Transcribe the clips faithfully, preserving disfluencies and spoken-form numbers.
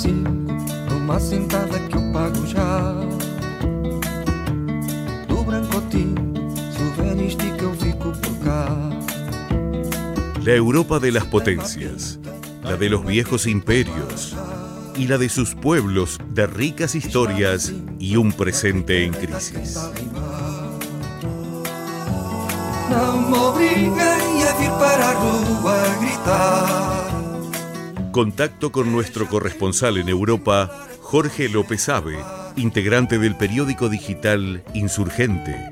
cinco, numa sentada que eu pago já. Do branco tinto, se o velho estica eu fico por cá. La Europa de las potencias, la de los viejos imperios y la de sus pueblos de ricas historias y un presente en crisis. Não me obriguem a vir para a rua a gritar. Contacto con nuestro corresponsal en Europa, Jorge López Abe, integrante del periódico digital Insurgente.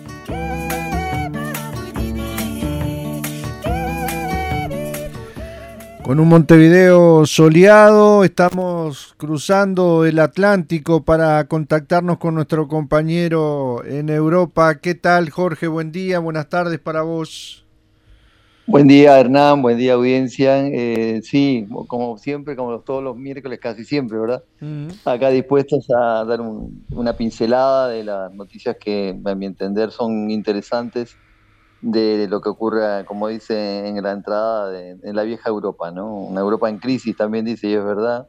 Con un Montevideo soleado, estamos cruzando el Atlántico para contactarnos con nuestro compañero en Europa. ¿Qué tal, Jorge? Buen día, buenas tardes para vos. Buen día, Hernán, buen día, audiencia. Eh, sí, como siempre, como los, todos los miércoles, casi siempre, ¿verdad? Uh-huh. Acá dispuestos a dar un, una pincelada de las noticias que, a mi entender, son interesantes de lo que ocurre, como dice en la entrada, de, en la vieja Europa, ¿no? Una Europa en crisis también dice, y es verdad.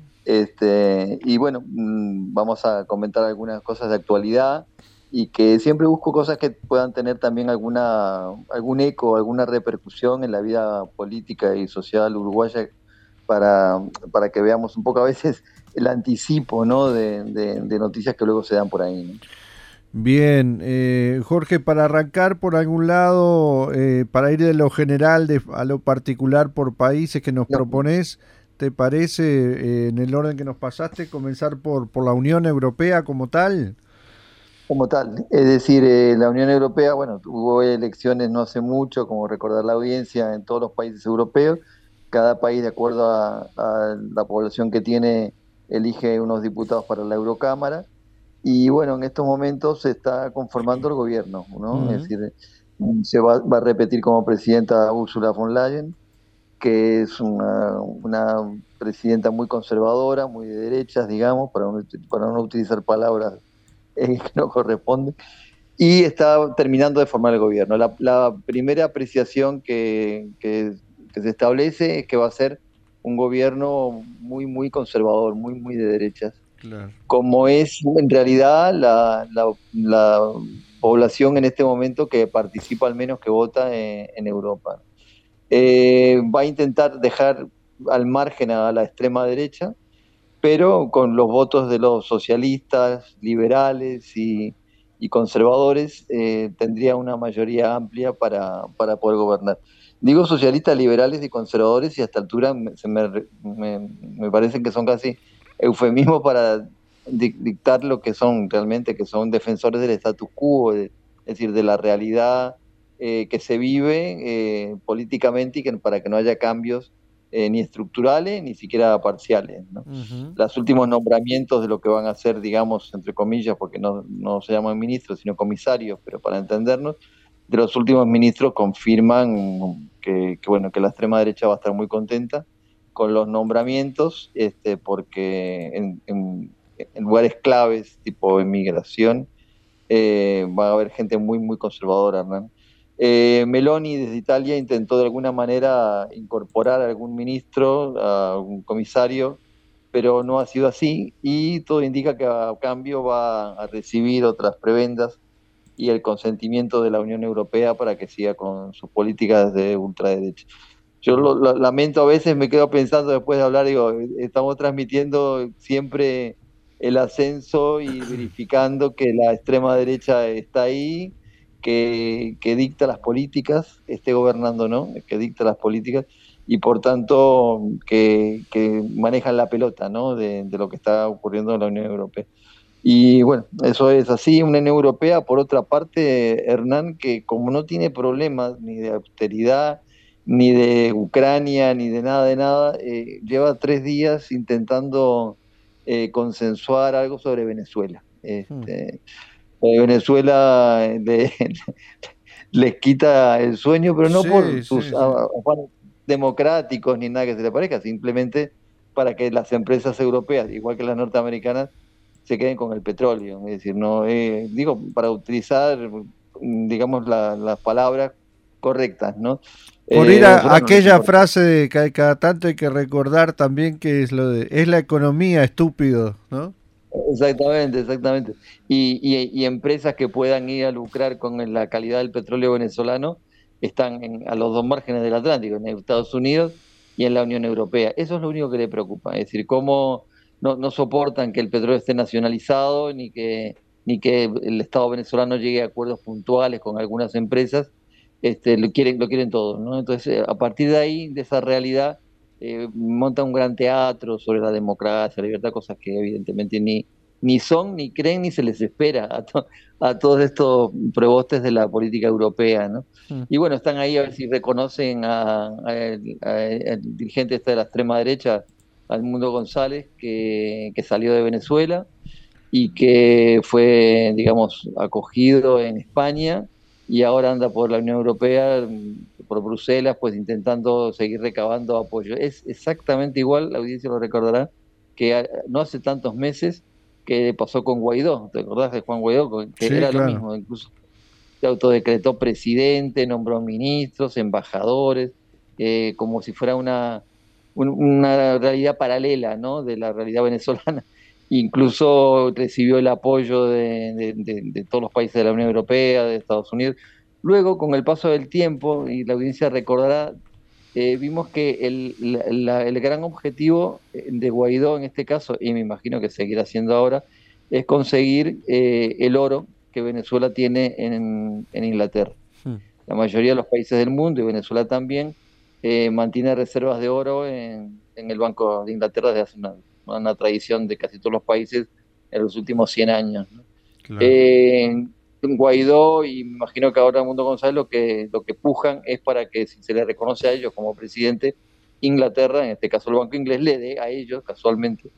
Este, y bueno, vamos a comentar algunas cosas de actualidad y que siempre busco cosas que puedan tener también alguna, algún eco, alguna repercusión en la vida política y social uruguaya para, para que veamos un poco a veces el anticipo, ¿no? de, de, de noticias que luego se dan por ahí, ¿no? Bien, eh, Jorge, para arrancar por algún lado, eh, para ir de lo general de, a lo particular por países que nos no. proponés, ¿te parece, eh, en el orden que nos pasaste, comenzar por, por la Unión Europea como tal? Como tal, es decir, eh, la Unión Europea, bueno, hubo elecciones no hace mucho, como recordar la audiencia, en todos los países europeos. Cada país, de acuerdo a, a la población que tiene, elige unos diputados para la Eurocámara. Y bueno, en estos momentos se está conformando el gobierno, ¿no? Uh-huh. Es decir, se va, va a repetir como presidenta Ursula von Leyen, que es una, una presidenta muy conservadora, muy de derechas, digamos, para no, para no utilizar palabras eh, que no corresponden, y está terminando de formar el gobierno. La, la primera apreciación que, que, que se establece es que va a ser un gobierno muy, muy conservador, muy, muy de derechas. Claro. Como es en realidad la, la, la población en este momento que participa, al menos que vota en, en Europa. Eh, va a intentar dejar al margen a la extrema derecha, pero con los votos de los socialistas, liberales y, y conservadores eh, tendría una mayoría amplia para, para poder gobernar. Digo socialistas, liberales y conservadores y a esta altura me, se me, me, me parece que son casi eufemismo para dictar lo que son realmente, que son defensores del status quo, de, es decir, de la realidad eh, que se vive eh, políticamente y que para que no haya cambios eh, ni estructurales ni siquiera parciales, ¿no? Uh-huh. Los últimos nombramientos de lo que van a ser, digamos, entre comillas, porque no, no se llaman ministros, sino comisarios, pero para entendernos, de los últimos ministros confirman que, que, bueno, que la extrema derecha va a estar muy contenta con los nombramientos, este, porque en, en, en lugares claves, tipo inmigración, eh, va a haber gente muy, muy conservadora, ¿no? Eh, Meloni desde Italia intentó de alguna manera incorporar a algún ministro, a algún comisario, pero no ha sido así, y todo indica que a cambio va a recibir otras prebendas y el consentimiento de la Unión Europea para que siga con sus políticas de ultraderecha. Yo lo, lo lamento, a veces me quedo pensando después de hablar, digo, estamos transmitiendo siempre el ascenso y verificando que la extrema derecha está ahí, que, que dicta las políticas, esté gobernando, ¿no? Que dicta las políticas y por tanto que, que manejan la pelota, ¿no? De, de lo que está ocurriendo en la Unión Europea. Y bueno, eso es así. Una Unión Europea, por otra parte, Hernán, que como no tiene problemas ni de austeridad, ni de Ucrania, ni de nada de nada, eh, lleva tres días intentando eh, consensuar algo sobre Venezuela. Este, hmm. Venezuela le, les quita el sueño, pero no sí, por sus sí, sí. afanes democráticos ni nada que se le parezca, simplemente para que las empresas europeas, igual que las norteamericanas, se queden con el petróleo. Es decir, no eh, digo, para utilizar, digamos, la, las palabras correctas, ¿no? Por Eh, ir a nosotros no nos aquella importa. frase de que cada tanto hay que recordar también que es lo de, es la economía, estúpido, ¿no? Exactamente, exactamente. Y, y- y empresas que puedan ir a lucrar con la calidad del petróleo venezolano están en- a los dos márgenes del Atlántico, en Estados Unidos y en la Unión Europea. Eso es lo único que le preocupa, es decir, cómo no, no soportan que el petróleo esté nacionalizado ni que, ni que el Estado venezolano llegue a acuerdos puntuales con algunas empresas. Este, lo quieren, lo quieren todo, ¿no? Entonces, eh, a partir de ahí, de esa realidad, eh, monta un gran teatro sobre la democracia, la libertad, cosas que evidentemente ni, ni son, ni creen, ni se les espera a, to- a todos estos probostes de la política europea, ¿no? Mm. Y bueno, están ahí a ver si reconocen a- a- al al dirigente este de la extrema derecha, al Mundo González, que, que salió de Venezuela y que fue, digamos, acogido en España y ahora anda por la Unión Europea, mm, por Bruselas, pues intentando seguir recabando apoyo. Es exactamente igual, la audiencia lo recordará, que a- no hace tantos meses que pasó con Guaidó. ¿Te acordás de Juan Guaidó? Que Sí, era lo claro. mismo, incluso se autodecretó presidente, nombró ministros, embajadores, eh, como si fuera una, un- una realidad paralela, ¿no? De la realidad venezolana. Incluso recibió el apoyo de, de- de- de todos los países de la Unión Europea, de Estados Unidos. Luego, con el paso del tiempo, y la audiencia recordará, eh, vimos que el, la- la- el gran objetivo eh, de Guaidó en este caso, y me imagino que seguirá siendo ahora, es conseguir eh, el oro que Venezuela tiene en, en Inglaterra. Mm. La mayoría de los países del mundo, y Venezuela también, eh, mantiene reservas de oro en, en el Banco de Inglaterra desde hace una, una tradición de casi todos los países en los últimos cien años, ¿no? Claro. Eh, Guaidó y me imagino que ahora Mundo González lo que, lo que pujan es para que si se le reconoce a ellos como presidente, Inglaterra, en este caso el Banco Inglés, le dé a ellos casualmente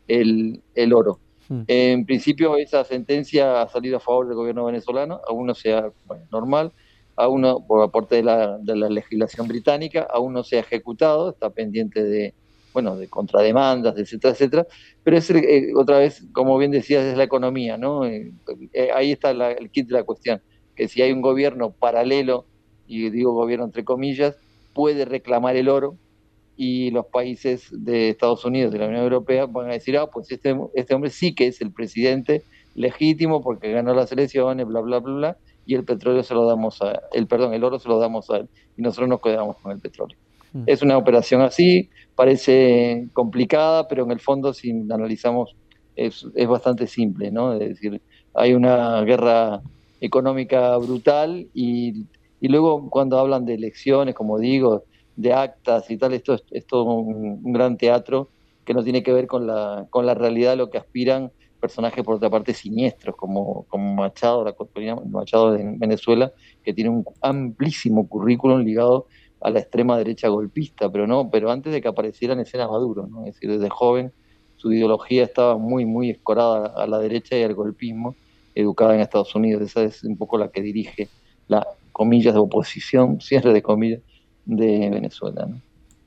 el, el oro. Mm. En principio esa sentencia ha salido a favor del gobierno venezolano, aún no sea bueno, normal, aún no, por aporte de la, de la legislación británica, aún no se ha ejecutado, está pendiente de, bueno, de contrademandas, etcétera, etcétera, pero es eh, otra vez, como bien decías, es la economía, ¿no? Eh, eh, ahí está la, el kit de la cuestión, que si hay un gobierno paralelo, y digo gobierno entre comillas, puede reclamar el oro, y los países de Estados Unidos, de la Unión Europea, van a decir, ah, pues este, este hombre sí que es el presidente legítimo porque ganó las elecciones, bla, bla, bla, bla, y el petróleo se lo damos a, el perdón, el oro se lo damos a él, y nosotros nos quedamos con el petróleo. Mm. Es una operación así, parece complicada, pero en el fondo, si analizamos, es, es bastante simple, ¿no? Es decir, hay una guerra económica brutal y, y luego cuando hablan de elecciones, como digo, de actas y tal, esto es, es todo un, un gran teatro que no tiene que ver con la, con la realidad de lo que aspiran personajes, por otra parte, siniestros, como, como Machado, la Machado de Venezuela, que tiene un amplísimo currículum ligado a la extrema derecha golpista, pero no, pero antes de que apareciera en escena Maduro, ¿no? Es decir, desde joven su ideología estaba muy, muy escorada a la derecha y al golpismo, educada en Estados Unidos. Esa es un poco la que dirige la, comillas, de oposición, cierre de comillas, de Venezuela, ¿no?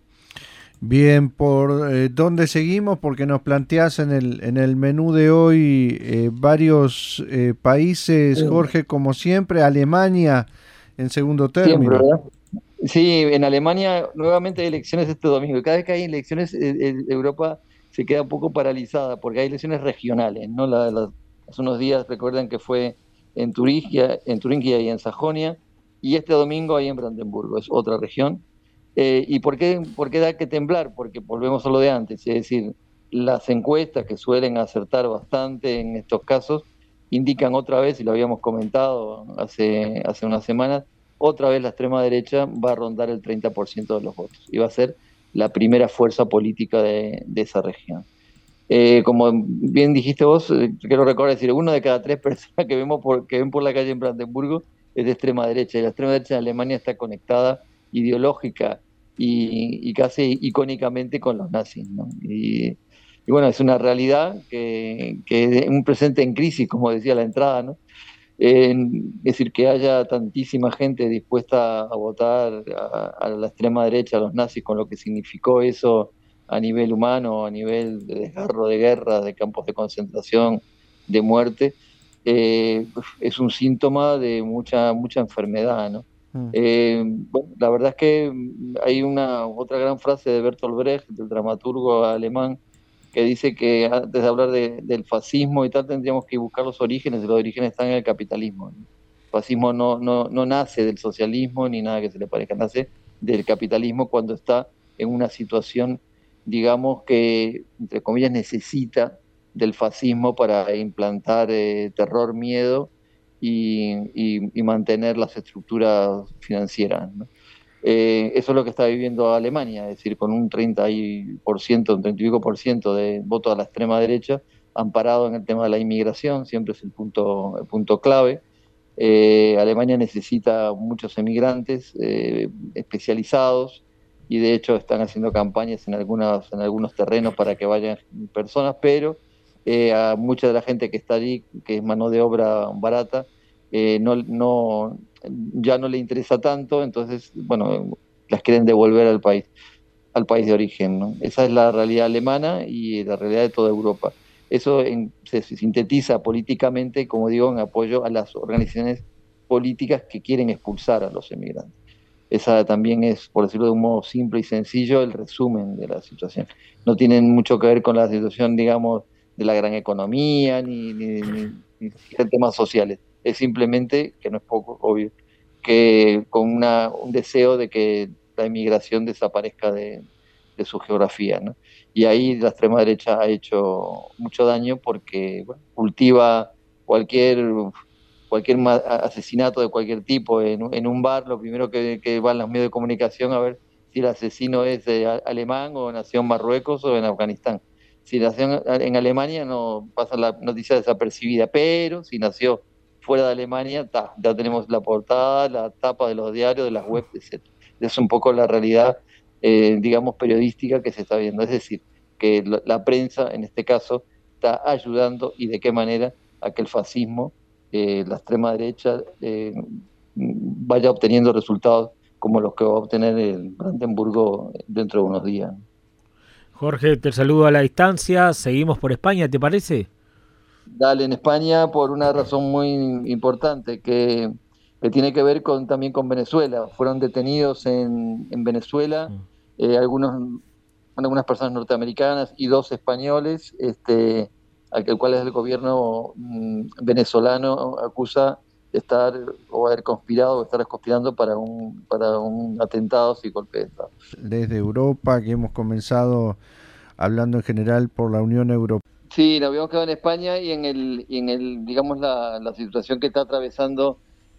Bien, ¿por eh, dónde seguimos? Porque nos planteás en el, en el menú de hoy eh, varios eh, países, Jorge, como siempre, Alemania en segundo Siempre, término. ¿verdad? Sí, en Alemania nuevamente hay elecciones este domingo. Cada vez que hay elecciones, eh, eh, Europa se queda un poco paralizada porque hay elecciones regionales, ¿no? La- la- hace unos días recuerdan que fue en Turingia, en Turingia y en Sajonia, y este domingo hay en Brandenburgo, es otra región. Eh, ¿y por qué, por qué da que temblar? Porque volvemos a lo de antes, es decir, las encuestas que suelen acertar bastante en estos casos indican otra vez, y lo habíamos comentado hace, hace unas semanas, otra vez la extrema derecha va a rondar el treinta por ciento de los votos y va a ser la primera fuerza política de, de esa región. Eh, como bien dijiste vos, eh, quiero recordar decir, uno de cada tres personas que vemos por, que ven por la calle en Brandenburgo es de extrema derecha, y la extrema derecha en Alemania está conectada ideológica y, y casi icónicamente con los nazis, ¿no? Y, y bueno, es una realidad que, que es un presente en crisis, como decía la entrada, ¿no? Eh, es decir, que haya tantísima gente dispuesta a votar a, a la extrema derecha, a los nazis, con lo que significó eso a nivel humano, a nivel de desgarro de guerra, de campos de concentración, de muerte, eh, es un síntoma de mucha, mucha enfermedad, ¿no? Mm. Eh, bueno, la verdad es que hay una otra gran frase de Bertolt Brecht, del dramaturgo alemán, que dice que antes de hablar de, del fascismo y tal, tendríamos que buscar los orígenes, y los orígenes están en el capitalismo, ¿no? El fascismo no, no, no nace del socialismo ni nada que se le parezca, nace del capitalismo cuando está en una situación, digamos, que, entre comillas, necesita del fascismo para implantar eh, terror, miedo y, y, y mantener las estructuras financieras, ¿no? Eh, eso es lo que está viviendo Alemania, es decir, con un treinta por ciento, un treinta y pico por ciento de votos a la extrema derecha, amparado en el tema de la inmigración, siempre es el punto, el punto clave. Eh, Alemania necesita muchos emigrantes eh, especializados y de hecho están haciendo campañas en, algunas, en algunos terrenos para que vayan personas, pero eh, a mucha de la gente que está allí, que es mano de obra barata, eh, no, no, ya no le interesa tanto, entonces, bueno, las quieren devolver al país, al país de origen, ¿no? Esa es la realidad alemana y la realidad de toda Europa. Eso en, se sintetiza políticamente, como digo, en apoyo a las organizaciones políticas que quieren expulsar a los emigrantes. Esa también es, por decirlo de un modo simple y sencillo, el resumen de la situación. No tienen mucho que ver con la situación, digamos, de la gran economía, ni, ni, ni, ni temas sociales. Es simplemente, que no es poco obvio, que con una, un deseo de que la inmigración desaparezca de, de su geografía, ¿no? Y ahí la extrema derecha ha hecho mucho daño porque bueno, cultiva cualquier, cualquier asesinato de cualquier tipo en, en un bar, lo primero que, que van los medios de comunicación a ver si el asesino es de alemán o nació en Marruecos o en Afganistán. Si nació en Alemania no pasa la noticia desapercibida, pero si nació fuera de Alemania, ta, ya tenemos la portada, la tapa de los diarios, de las webs, etcétera. Es un poco la realidad, eh, digamos, periodística que se está viendo. Es decir, que la, la prensa, en este caso, está ayudando y de qué manera a que el fascismo, eh, la extrema derecha, eh, vaya obteniendo resultados como los que va a obtener el Brandenburgo dentro de unos días. Jorge, te saludo a la distancia, seguimos por España, ¿te parece? Dale, en España por una razón muy importante que, que tiene que ver con, también con Venezuela. Fueron detenidos en, en Venezuela eh, algunos, algunas personas norteamericanas y dos españoles, este, al cual el gobierno mm, venezolano acusa de estar o haber conspirado o estar conspirando para un, para un atentado y golpe de Estado. Desde Europa, que hemos comenzado hablando en general por la Unión Europea. Sí, nos habíamos quedado en España y en el, y en el digamos, la, la situación que está atravesando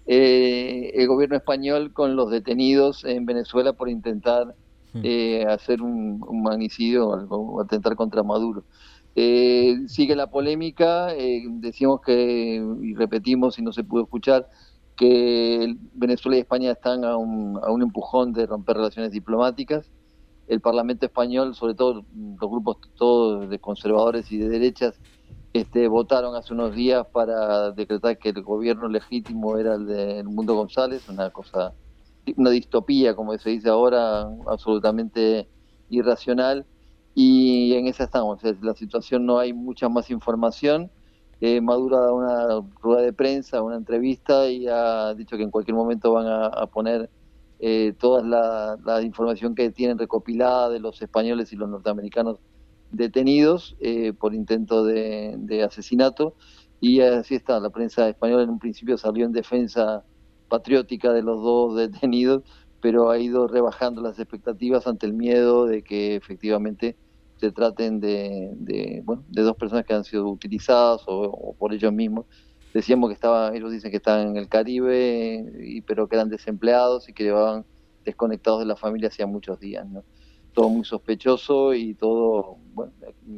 eh, el gobierno español con los detenidos en Venezuela por intentar eh, hacer un, un magnicidio o atentar contra Maduro. Eh, sigue la polémica, eh, decimos que, y repetimos y no se pudo escuchar, que Venezuela y España están a un, a un empujón de romper relaciones diplomáticas. El Parlamento español, sobre todo los grupos todos de conservadores y de derechas, este, votaron hace unos días para decretar que el gobierno legítimo era el de Edmundo González, una cosa, una distopía, como se dice ahora, absolutamente irracional, y en esa estamos. Es la situación, no hay mucha más información. Eh, Maduro ha dado una rueda de prensa, una entrevista, y ha dicho que en cualquier momento van a, a poner Eh, toda la, la información que tienen recopilada de los españoles y los norteamericanos detenidos eh, por intento de, de asesinato, y así está. La prensa española en un principio salió en defensa patriótica de los dos detenidos, pero ha ido rebajando las expectativas ante el miedo de que efectivamente se traten de, de, bueno, de dos personas que han sido utilizadas o, o por ellos mismos. Decíamos que estaba, ellos dicen que estaban en el Caribe, y, pero que eran desempleados y que llevaban desconectados de la familia hacía muchos días, ¿no? Todo muy sospechoso y todo, bueno,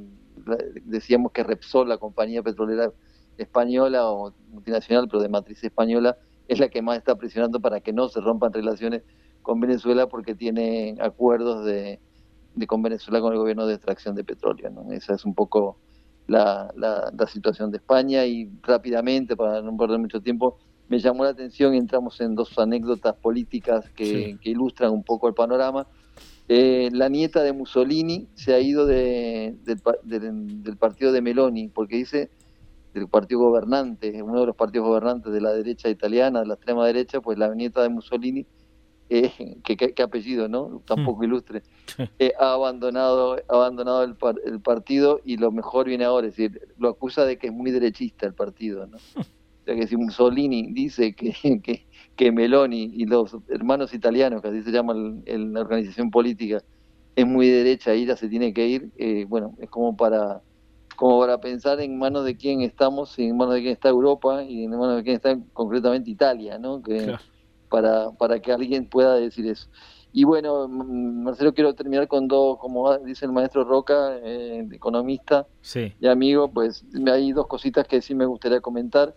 decíamos que Repsol, la compañía petrolera española o multinacional, pero de matriz española, es la que más está presionando para que no se rompan relaciones con Venezuela porque tiene acuerdos de, de con Venezuela con el gobierno de extracción de petróleo, ¿no? Esa es un poco La, la, la situación de España. Y rápidamente, para no perder mucho tiempo, me llamó la atención y entramos en dos anécdotas políticas que, sí. que ilustran un poco el panorama. Eh, la nieta de Mussolini se ha ido de, de, de, del partido de Meloni porque dice del partido gobernante, uno de los partidos gobernantes de la derecha italiana, de la extrema derecha, pues la nieta de Mussolini, eh, que, que, que apellido, ¿no? Tampoco ilustre, eh, ha abandonado, ha abandonado el, par, el partido, y lo mejor viene ahora, es decir, lo acusa de que es muy derechista el partido, ¿no? O sea, que si Mussolini dice que, que, que Meloni y los hermanos italianos, que así se llama el, el, la organización política, es muy derecha, ella se tiene que ir, eh, bueno, es como para, como para pensar en manos de quién estamos, en manos de quién está Europa y en manos de quién está concretamente Italia, ¿no? Que, claro. para, para que alguien pueda decir eso. Y bueno, Marcelo, quiero terminar con dos, como dice el maestro Roca, eh, economista sí. y amigo, pues hay dos cositas que sí me gustaría comentar.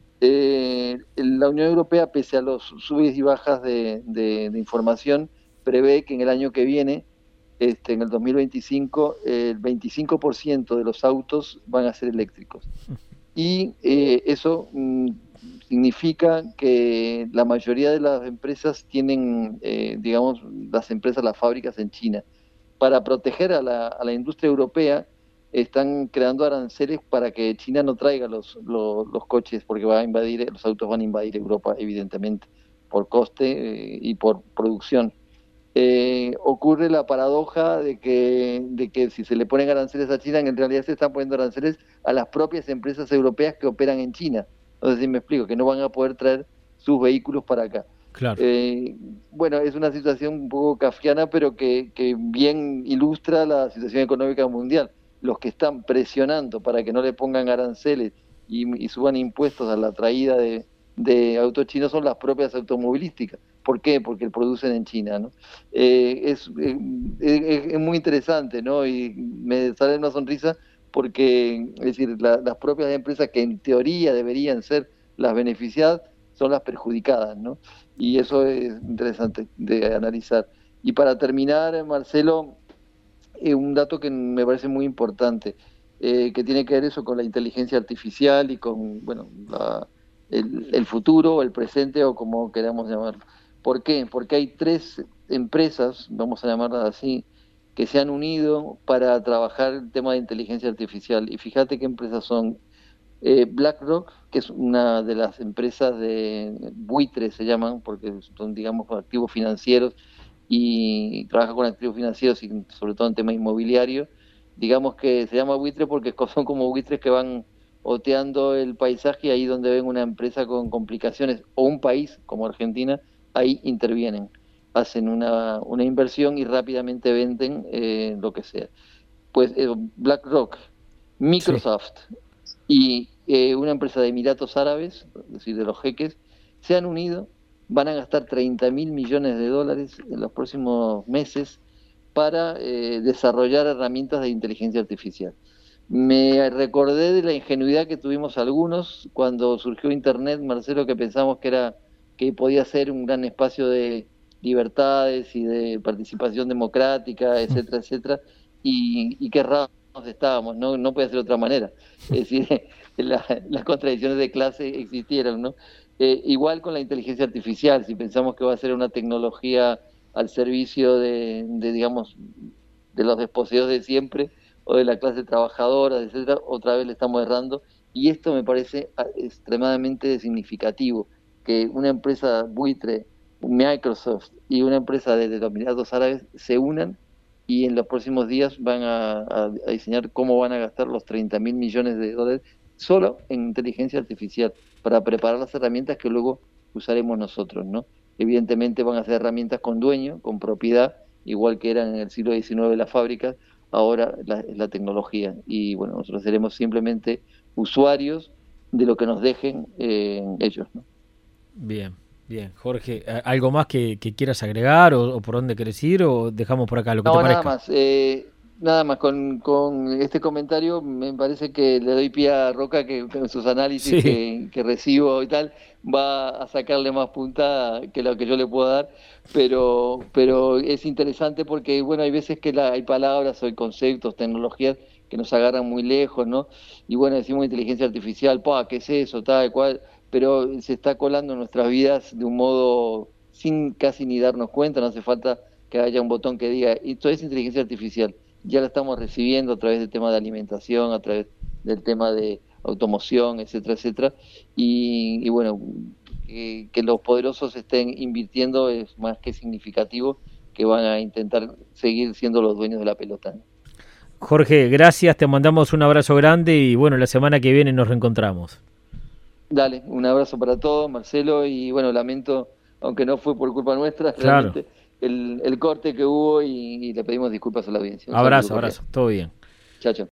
Eh, la Unión Europea, pese a los subes y bajas de, de, de información, prevé que en el año que viene, este, en el dos mil veinticinco, el veinticinco por ciento de los autos van a ser eléctricos. Y eh, eso mm, significa que la mayoría de las empresas tienen, eh, digamos, las empresas, las fábricas en China. Para proteger a la, a la industria europea, están creando aranceles para que China no traiga los, los, los coches, porque va a invadir, los autos van a invadir Europa, evidentemente, por coste eh, y por producción. Eh, ocurre la paradoja de que, de que si se le ponen aranceles a China, en realidad se están poniendo aranceles a las propias empresas europeas que operan en China. No sé si me explico, que no van a poder traer sus vehículos para acá. Claro. Eh, bueno, es una situación un poco kafkiana, pero que, que bien ilustra la situación económica mundial. Los que están presionando para que no le pongan aranceles y, y suban impuestos a la traída de, de autos chinos son las propias automovilísticas. ¿Por qué? Porque producen en China, ¿no? Eh, es, eh, es, es muy interesante, ¿no? Y me sale una sonrisa porque, es decir, la, las propias empresas que en teoría deberían ser las beneficiadas son las perjudicadas, ¿no? Y eso es interesante de analizar. Y para terminar, Marcelo, eh, un dato que me parece muy importante, eh, que tiene que ver eso con la inteligencia artificial y con, bueno, la, el, el futuro, el presente o como queramos llamarlo. ¿Por qué? Porque hay tres empresas, vamos a llamarlas así, que se han unido para trabajar el tema de inteligencia artificial. Y fíjate qué empresas son. Eh, BlackRock, que es una de las empresas de buitres, se llaman, porque son, digamos, activos financieros y trabaja con activos financieros y sobre todo en tema inmobiliario. Digamos que se llama buitre porque son como buitres que van oteando el paisaje, y ahí donde ven una empresa con complicaciones o un país como Argentina, ahí intervienen, hacen una, una inversión y rápidamente venden eh, lo que sea. Pues eh, BlackRock, Microsoft sí. y eh, una empresa de Emiratos Árabes, es decir, de los jeques, se han unido, van a gastar treinta mil millones de dólares en los próximos meses para eh, desarrollar herramientas de inteligencia artificial. Me recordé de la ingenuidad que tuvimos algunos cuando surgió Internet, Marcelo, que pensamos que era que podía ser un gran espacio de libertades y de participación democrática, etcétera, etcétera, y, y qué errados estábamos, no, no puede ser de otra manera. Es decir, la, las contradicciones de clase existieron, ¿no? Eh, igual con la inteligencia artificial, si pensamos que va a ser una tecnología al servicio de, de digamos, de los desposeídos de siempre o de la clase trabajadora, etcétera, otra vez le estamos errando, y esto me parece extremadamente significativo, que una empresa buitre, Microsoft y una empresa de, de los Emiratos Árabes se unan y en los próximos días van a, a, a diseñar cómo van a gastar los treinta mil millones de dólares solo en inteligencia artificial para preparar las herramientas que luego usaremos nosotros, ¿no? Evidentemente van a ser herramientas con dueño, con propiedad, igual que eran en el siglo diecinueve las fábricas, ahora la, es la tecnología. Y bueno, nosotros seremos simplemente usuarios de lo que nos dejen eh, ellos, ¿no? Bien, bien. Jorge, ¿algo más que, que quieras agregar o, o por dónde querés ir o dejamos por acá lo que no, te parezca? Nada más, eh, nada más con, con este comentario me parece que le doy pie a Roca que con sus análisis sí. que, que recibo y tal va a sacarle más punta que lo que yo le puedo dar, pero, pero es interesante porque bueno, hay veces que la, hay palabras o hay conceptos, tecnologías que nos agarran muy lejos, ¿no? Y bueno, decimos inteligencia artificial, ¡pah! ¿Qué es eso? Tal cual, pero se está colando en nuestras vidas de un modo sin casi ni darnos cuenta, no hace falta que haya un botón que diga, esto es inteligencia artificial, ya la estamos recibiendo a través del tema de alimentación, a través del tema de automoción, etcétera, etcétera. Y, y bueno, que, que los poderosos estén invirtiendo es más que significativo, que van a intentar seguir siendo los dueños de la pelota. Jorge, gracias, te mandamos un abrazo grande y bueno, la semana que viene nos reencontramos. Dale, un abrazo para todos, Marcelo, y bueno, lamento, aunque no fue por culpa nuestra, Claro. realmente el, el corte que hubo y, y le pedimos disculpas a la audiencia. Un Abrazo, saludo cordial. abrazo, todo bien. Chao, chao.